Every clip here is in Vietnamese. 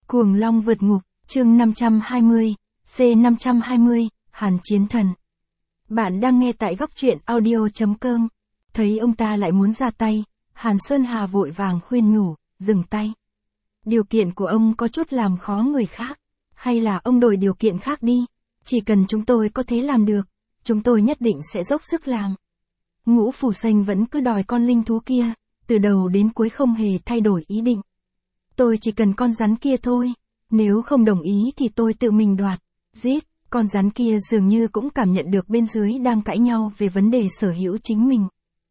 Cuồng Long vượt ngục, chương 520, C520, Hàn Chiến Thần. Bạn đang nghe tại góc truyện audio.com. Thấy ông ta lại muốn ra tay, Hàn Sơn Hà vội vàng khuyên nhủ, dừng tay. Điều kiện của ông có chút làm khó người khác, hay là ông đổi điều kiện khác đi, chỉ cần chúng tôi có thể làm được, chúng tôi nhất định sẽ dốc sức làm. Ngũ Phù Xanh vẫn cứ đòi con linh thú kia, từ đầu đến cuối không hề thay đổi ý định. Tôi chỉ cần con rắn kia thôi, nếu không đồng ý thì tôi tự mình đoạt, giết. Con rắn kia dường như cũng cảm nhận được bên dưới đang cãi nhau về vấn đề sở hữu chính mình.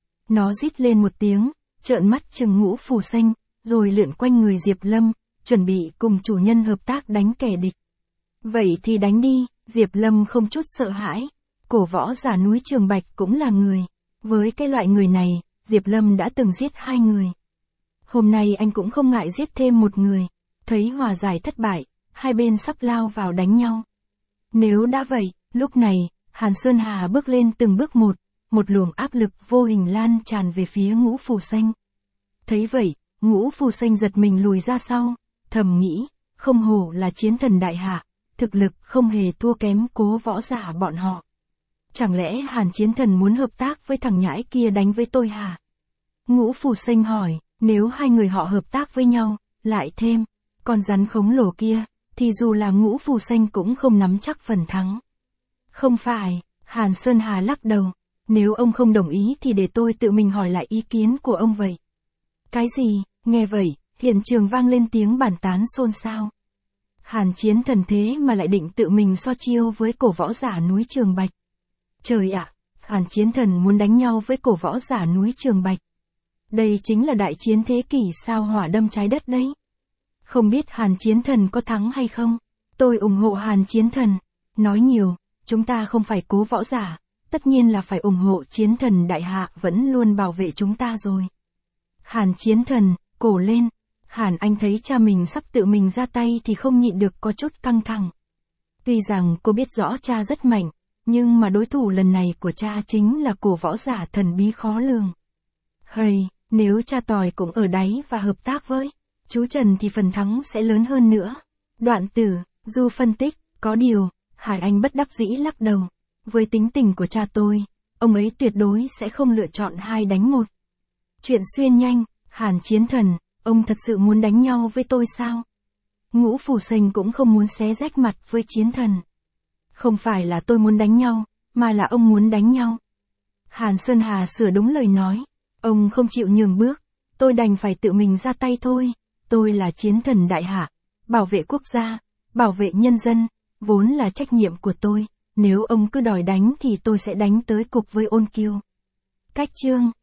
Nó rít lên một tiếng, trợn mắt trừng Ngũ Phù Xanh, rồi lượn quanh người Diệp Lâm, chuẩn bị cùng chủ nhân hợp tác đánh kẻ địch. Vậy thì đánh đi, Diệp Lâm không chút sợ hãi. Cổ võ giả núi Trường Bạch cũng là người. Với cái loại người này, Diệp Lâm đã từng giết 2 người. Hôm nay anh cũng không ngại giết thêm 1 người. Thấy hòa giải thất bại, hai bên sắp lao vào đánh nhau. Nếu đã vậy, lúc này, Hàn Sơn Hà bước lên từng bước một luồng áp lực vô hình lan tràn về phía Ngũ Phù Xanh. Thấy vậy, Ngũ Phù Xanh giật mình lùi ra sau, thầm nghĩ, không hổ là chiến thần đại hạ, thực lực không hề thua kém Cố võ giả bọn họ. Chẳng lẽ Hàn Chiến Thần muốn hợp tác với thằng nhãi kia đánh với tôi hả? Ngũ Phù Xanh hỏi, nếu hai người họ hợp tác với nhau, lại thêm con rắn khổng lồ kia, thì dù là Ngũ Phù Xanh cũng không nắm chắc phần thắng. Không phải, Hàn Sơn Hà lắc đầu, nếu ông không đồng ý thì để tôi tự mình hỏi lại ý kiến của ông vậy. Cái gì? Nghe vậy, hiện trường vang lên tiếng bàn tán xôn xao. Hàn Chiến Thần thế mà lại định tự mình so chiêu với cổ võ giả núi Trường Bạch. Trời ạ, Hàn Chiến Thần muốn đánh nhau với cổ võ giả núi Trường Bạch. Đây chính là đại chiến thế kỷ sao hỏa đâm trái đất đấy. Không biết Hàn Chiến Thần có thắng hay không? Tôi ủng hộ Hàn Chiến Thần. Nói nhiều, chúng ta không phải Cố võ giả, tất nhiên là phải ủng hộ Chiến Thần đại hạ vẫn luôn bảo vệ chúng ta rồi. Hàn Chiến Thần, cổ lên. Hàn Anh thấy cha mình sắp tự mình ra tay thì không nhịn được có chút căng thẳng. Tuy rằng cô biết rõ cha rất mạnh, nhưng mà đối thủ lần này của cha chính là cổ võ giả thần bí khó lường. Hây, nếu cha Tòi cũng ở đáy và hợp tác với chú Trần thì phần thắng sẽ lớn hơn nữa. Đoạn Tử, Du phân tích, có điều, Hải Anh bất đắc dĩ lắc đầu. Với tính tình của cha tôi, ông ấy tuyệt đối sẽ không lựa chọn 2 đánh 1. Chuyện xuyên nhanh, Hàn Chiến Thần, ông thật sự muốn đánh nhau với tôi sao? Ngũ Phù Xanh cũng không muốn xé rách mặt với Chiến Thần. Không phải là tôi muốn đánh nhau, mà là ông muốn đánh nhau. Hàn Sơn Hà sửa đúng lời nói. Ông không chịu nhường bước, tôi đành phải tự mình ra tay thôi. Tôi là Chiến Thần đại hạ, bảo vệ quốc gia, bảo vệ nhân dân, vốn là trách nhiệm của tôi. Nếu ông cứ đòi đánh thì tôi sẽ đánh tới cục với Ôn Kiêu. Cách chương